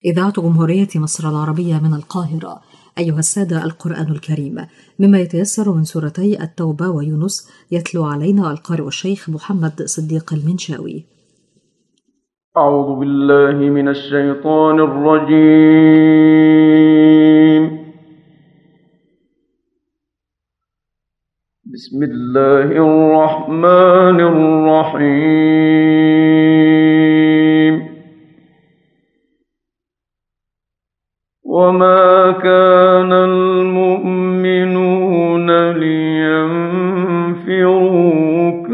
إذاعة جمهورية مصر العربية من القاهرة. أيها السادة، القرآن الكريم مما يتيسر من سورتي التوبة ويونس يتلو علينا القارئ الشيخ محمد صديق المنشاوي. أعوذ بالله من الشيطان الرجيم. بسم الله الرحمن الرحيم. وما كان المؤمنون لينفروا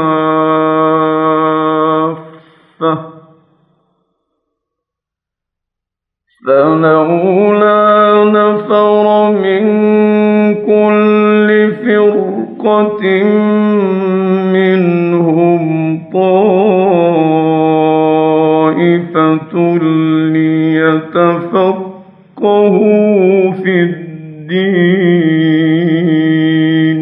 كافة فلولا نفر من كل فرقة منهم طائفة ليتفقهوا في الدين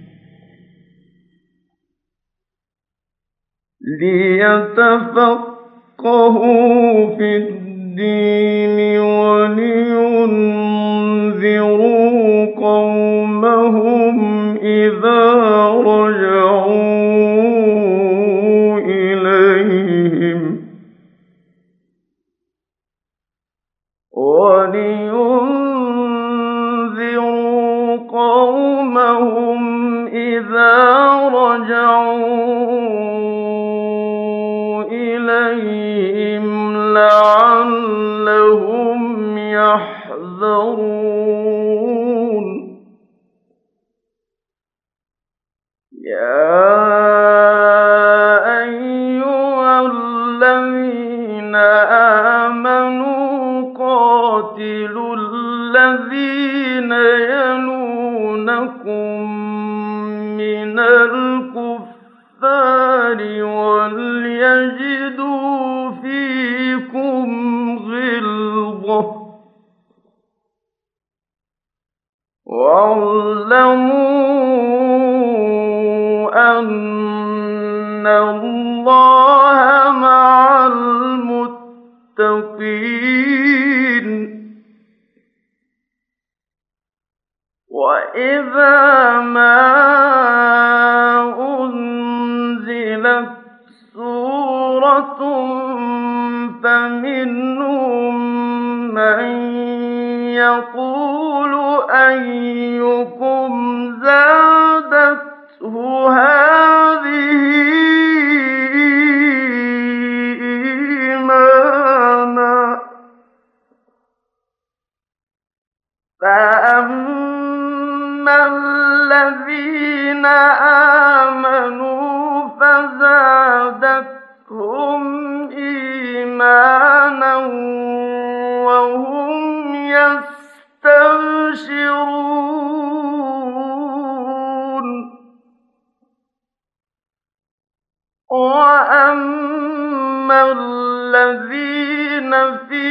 ولينذروا قومهم إذا رجعوا إليهم لعلهم يحذرون. يا أيها الذين آمنوا قاتلوا الذين يلونكم من الكفار وليجدوا فيكم غلظة واعلموا أن الله مع المتقين. وإذا ما أنزلت سورة فمنهم من يقول أيكم زادته هذه إيمانا فأما الذين آمنوا فزادتهم إيمانا وهم يستبشرون. وأما الذين في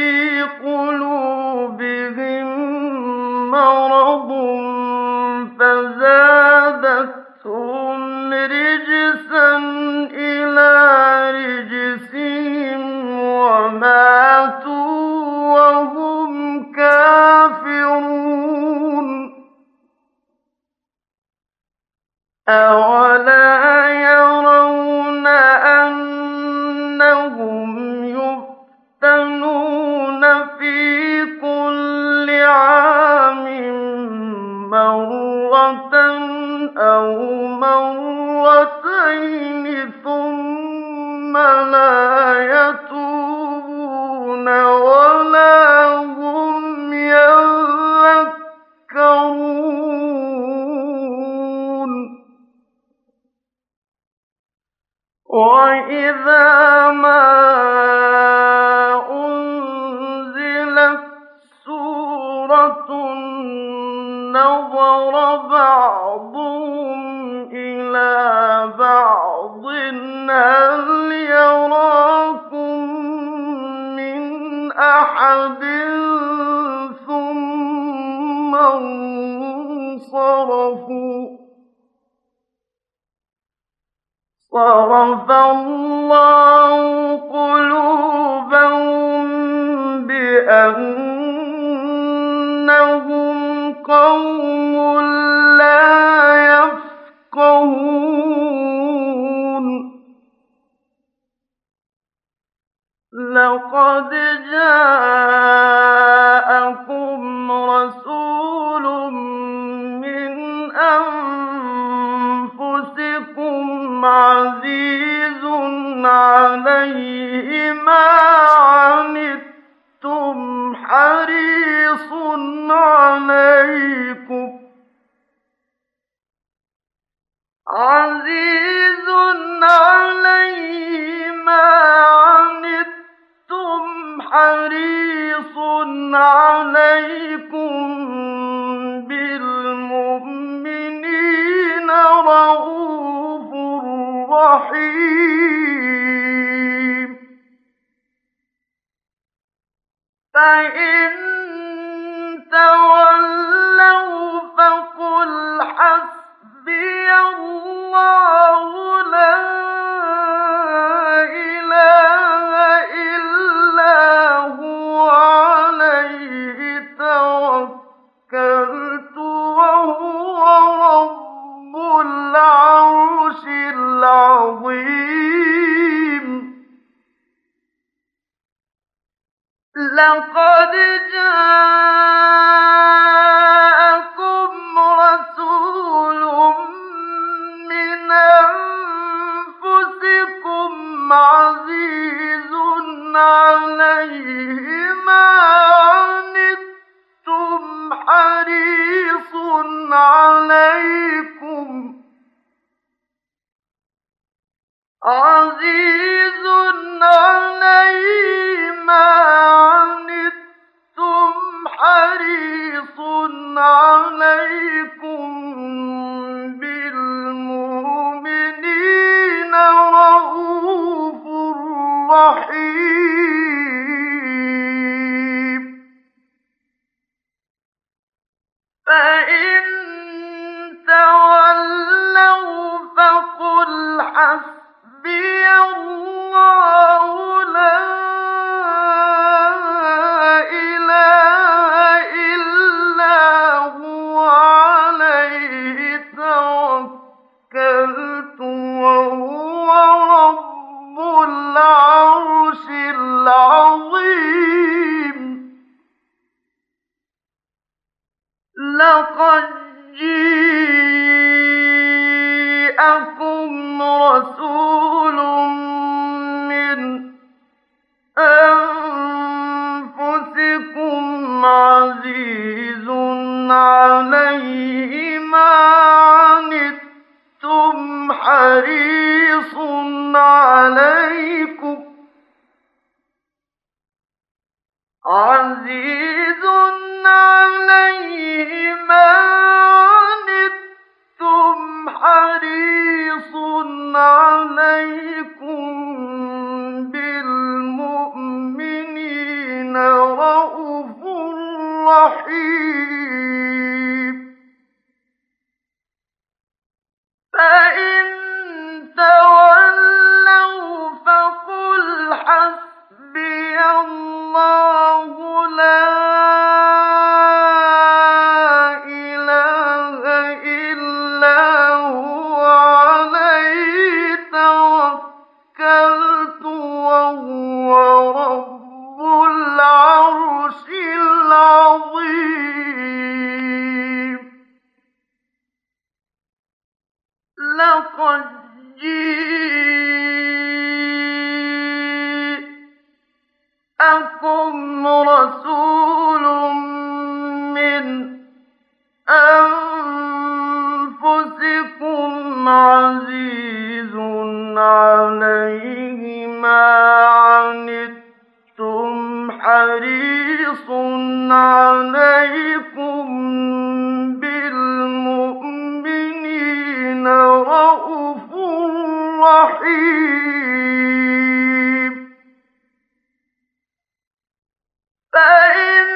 قلوبهم مرض فزادتهم رجسا إلى رجسهم وماتوا وهم كافرون. أولا يرون أنهم يفتنون في كل عام مرة أو مرتين ثم لا يتوبون ولا هم يذكرون. وإذا ما أنزلت سورة نظر بعضهم إلى بعض هل يراكم من أحد ثم انصرفوا. صرف الله قلوبهم بأنهم قوم لا يفقهون لقد جاءكم رسول من أنفسكم عزيز عليه ما عنتم حريص عليكم حريص عليكم بالمؤمنين رءوف رحيم فإن تولوا فقل حسبي الله لا إله إلا هو عليه توكلت وهو رب العرش العظيم لقد جاءكم رسول من أنفسكم عزيز عليه ما عنتم حريص عليكم بالمؤمنين رءوف رحيم فإن تولوا فقل حسبي الله لا إله إلا هو عليه توكلت وهو رب العرش العظيم لقد جاءكم رسول من أنفسكم عزيز عليه ما عنتم حريص عليكم بالمؤمنين رءوف رحيم فإن تولوا فقل حسبي الله لا إله إلا هو عليه توكلت وهو رب العرش العظيم لقد جاءكم رسول من أنفسكم عزيز عليه ما عنتم حريص عليكم بالمؤمنين رءوف رحيم فإن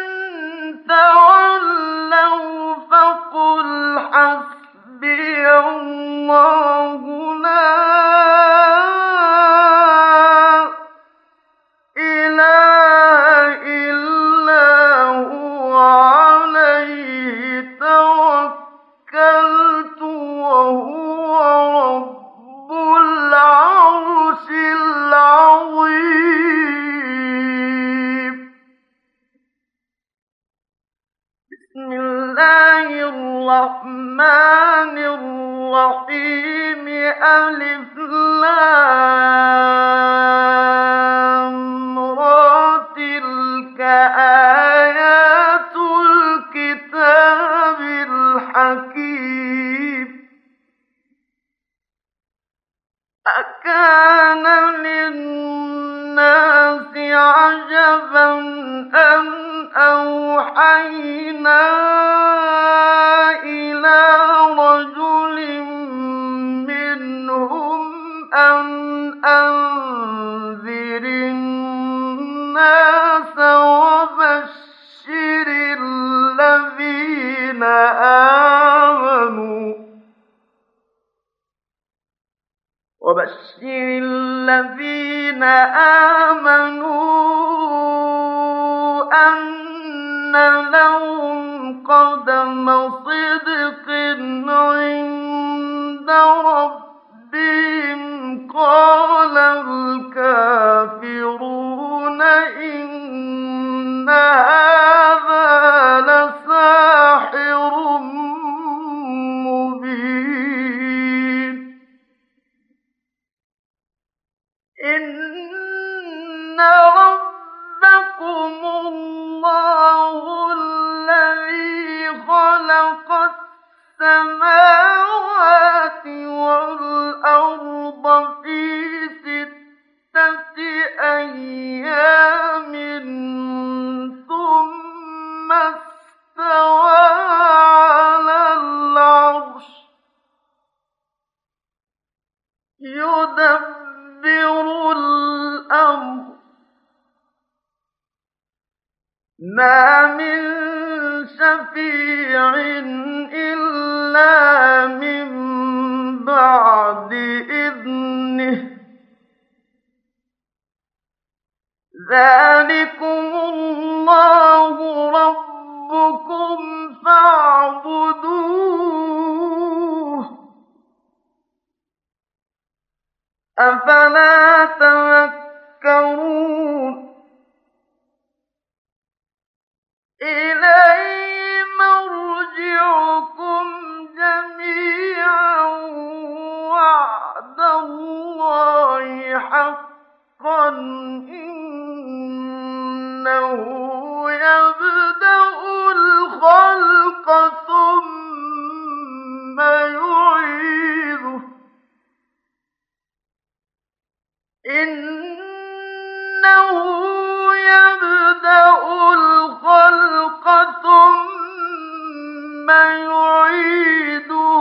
تولوا فقل حسبي الله لا إله إلا الله الرحمن الرحيم ألف لام را تلك آيات الكتاب الحكيم أكان للناس عجبا أن أوحينا إلى رجل منهم أن أنذر الناس وبشر الذين آمنوا أن لهم قدم صدق عند ربهم قال الكافرون إن هذا لساحر مبين إن ربكم الله الذي خلق السماوات والأرض في 6 أيام ثم استوى على العرش يدبر الأمر ما من شفيع إلا من بعد إذنه ذلكم الله ربكم فاعبدوه أفلا تذكرون إليه مرجعكم جميعا وعد الله حقا إنه يبدأ الخلق ثم يعيده إنه يبدأ الخلق ثم يعيده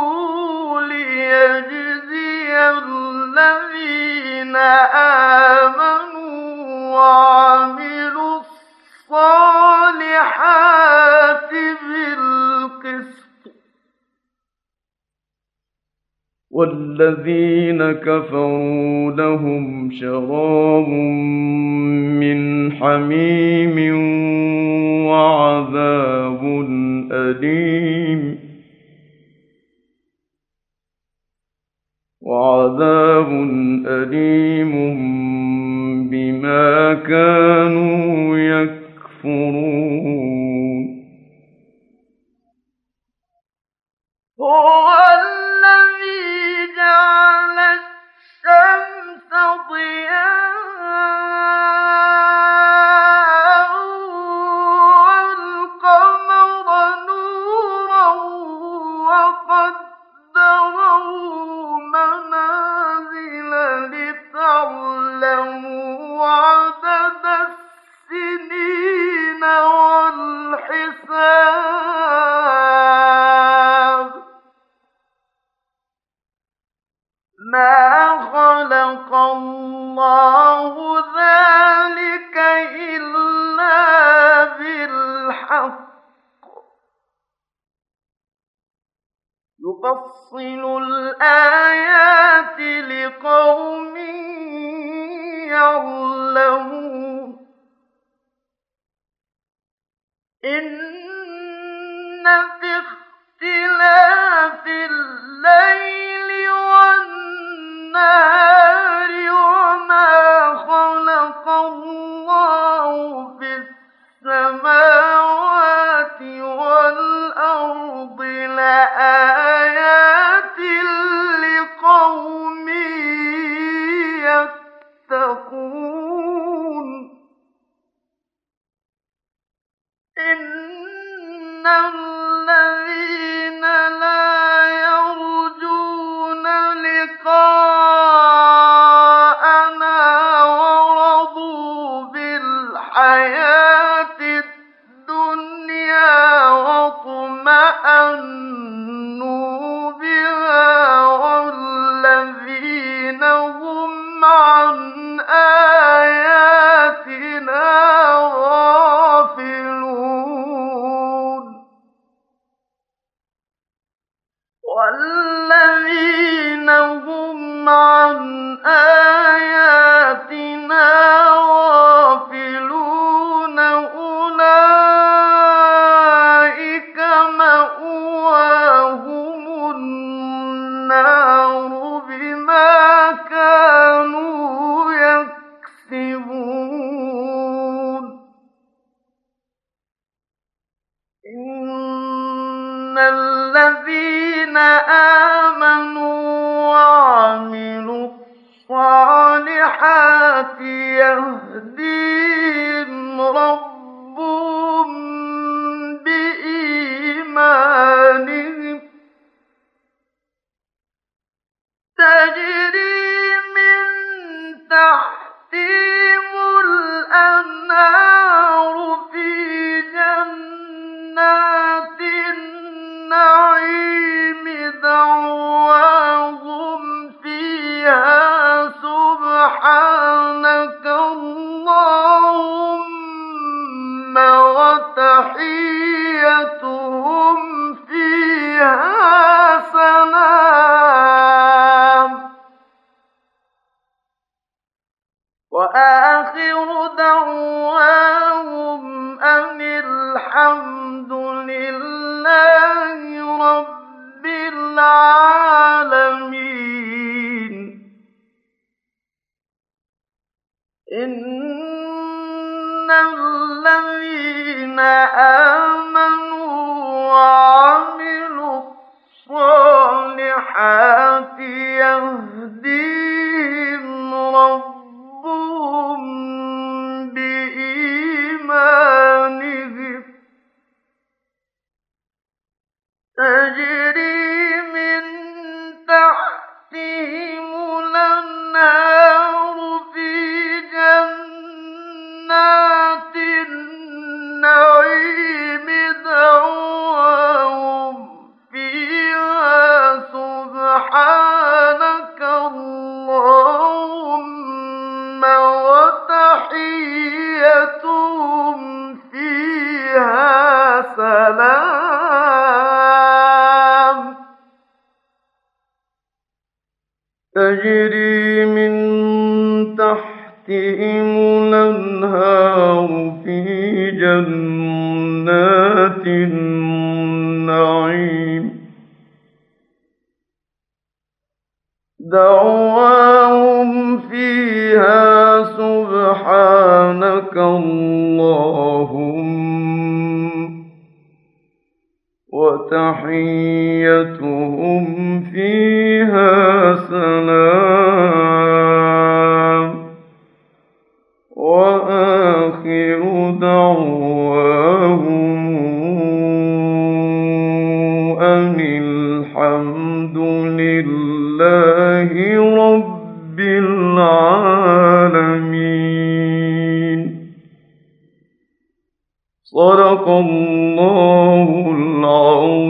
ليجزي الذين آمنوا وعملوا الصالحات بالقسط والذين كفروا لهم شراب من حميم وعذاب أليم بما كانوا يكفرون هو الذي جعل الشمس ضياء والقمر نورا وقدره منازل لتعلموا عدد السنين والحساب ما خلق الله ذلك إلا بالحق يفصل الآيات لقوم يعلمون إن في اختلاف الليل والنهار وما خلق الله في السماوات والأرض إِنَّ الَّذِينَ لَا يَرْجُونَ لِقَاءَنَا وَرَضُوا بِالْحَيَاةِ الدُّنْيَا وَاطْمَأَنُّوا بِهَا وَالَّذِينَ هُمْ عَنْ آيَاتِنَا غَافِلُونَ وَالَّذِينَ هُمْ عَنْ آيَاتِنَا غَافِلُونَ أُولَٰئِكَ مَأْوَاهُمُ النَّارُ بِمَا كَانُوا يَكْسِبُونَ إِنَّ الَّذِينَ آمَنُوا وَعَمِلُوا الصَّالِحَاتِ يَهْدِيهِمْ رَبُّهُم بِإِيمَانِهِمْ تَجْرِي مِن تَحْتِهِمُ الْأَنْهَارُ فِي جَنَّاتِ النَّعِيمِ دَعْوَاهُمْ فِيهَا سُبْحَانَكَ اللَّهُمَّ وَتَحِيَّتُهُمْ فِيهَا سَلَامٌ وَآخِرُ دَعْوَاهُمْ أَنِ الْحَمْدُ لِلَّهِ رَبِّ الْعَالَمِينَ إِنَّ الَّذِينَ آمَنُوا وَعَمِلُوا الصَّالِحَاتِ يَهْدِيهِمْ رَبُّهُم بِإِيمَانِهِمْ تَجْرِي مِن تَحْتِهِمُ الْأَنْهَارُ فِي جَنَّاتِ النَّعِيمِ دَعْوَاهُمْ فِيهَا سُبْحَانَكَ اللَّهُمَّ وَتَحِيَّتُهُمْ فِيهَا سَلَامٌ تَجْرِي مِن تَحْتِهِمُ الْأَنْهَارُ فِي جَنَّاتِ النَّعِيمِ دَعْوَاهُمْ فِيهَا سُبْحَانَكَ اللَّهُمَّ وَتَحِيَّتُهُمْ فِيهَا سَلَامٌ وَآخِرُ دَعْوَاهُمْ أَنِ الْحَمْدُ لِلَّهِ رَبِّ الْعَالَمِينَ صدق الله العظيم.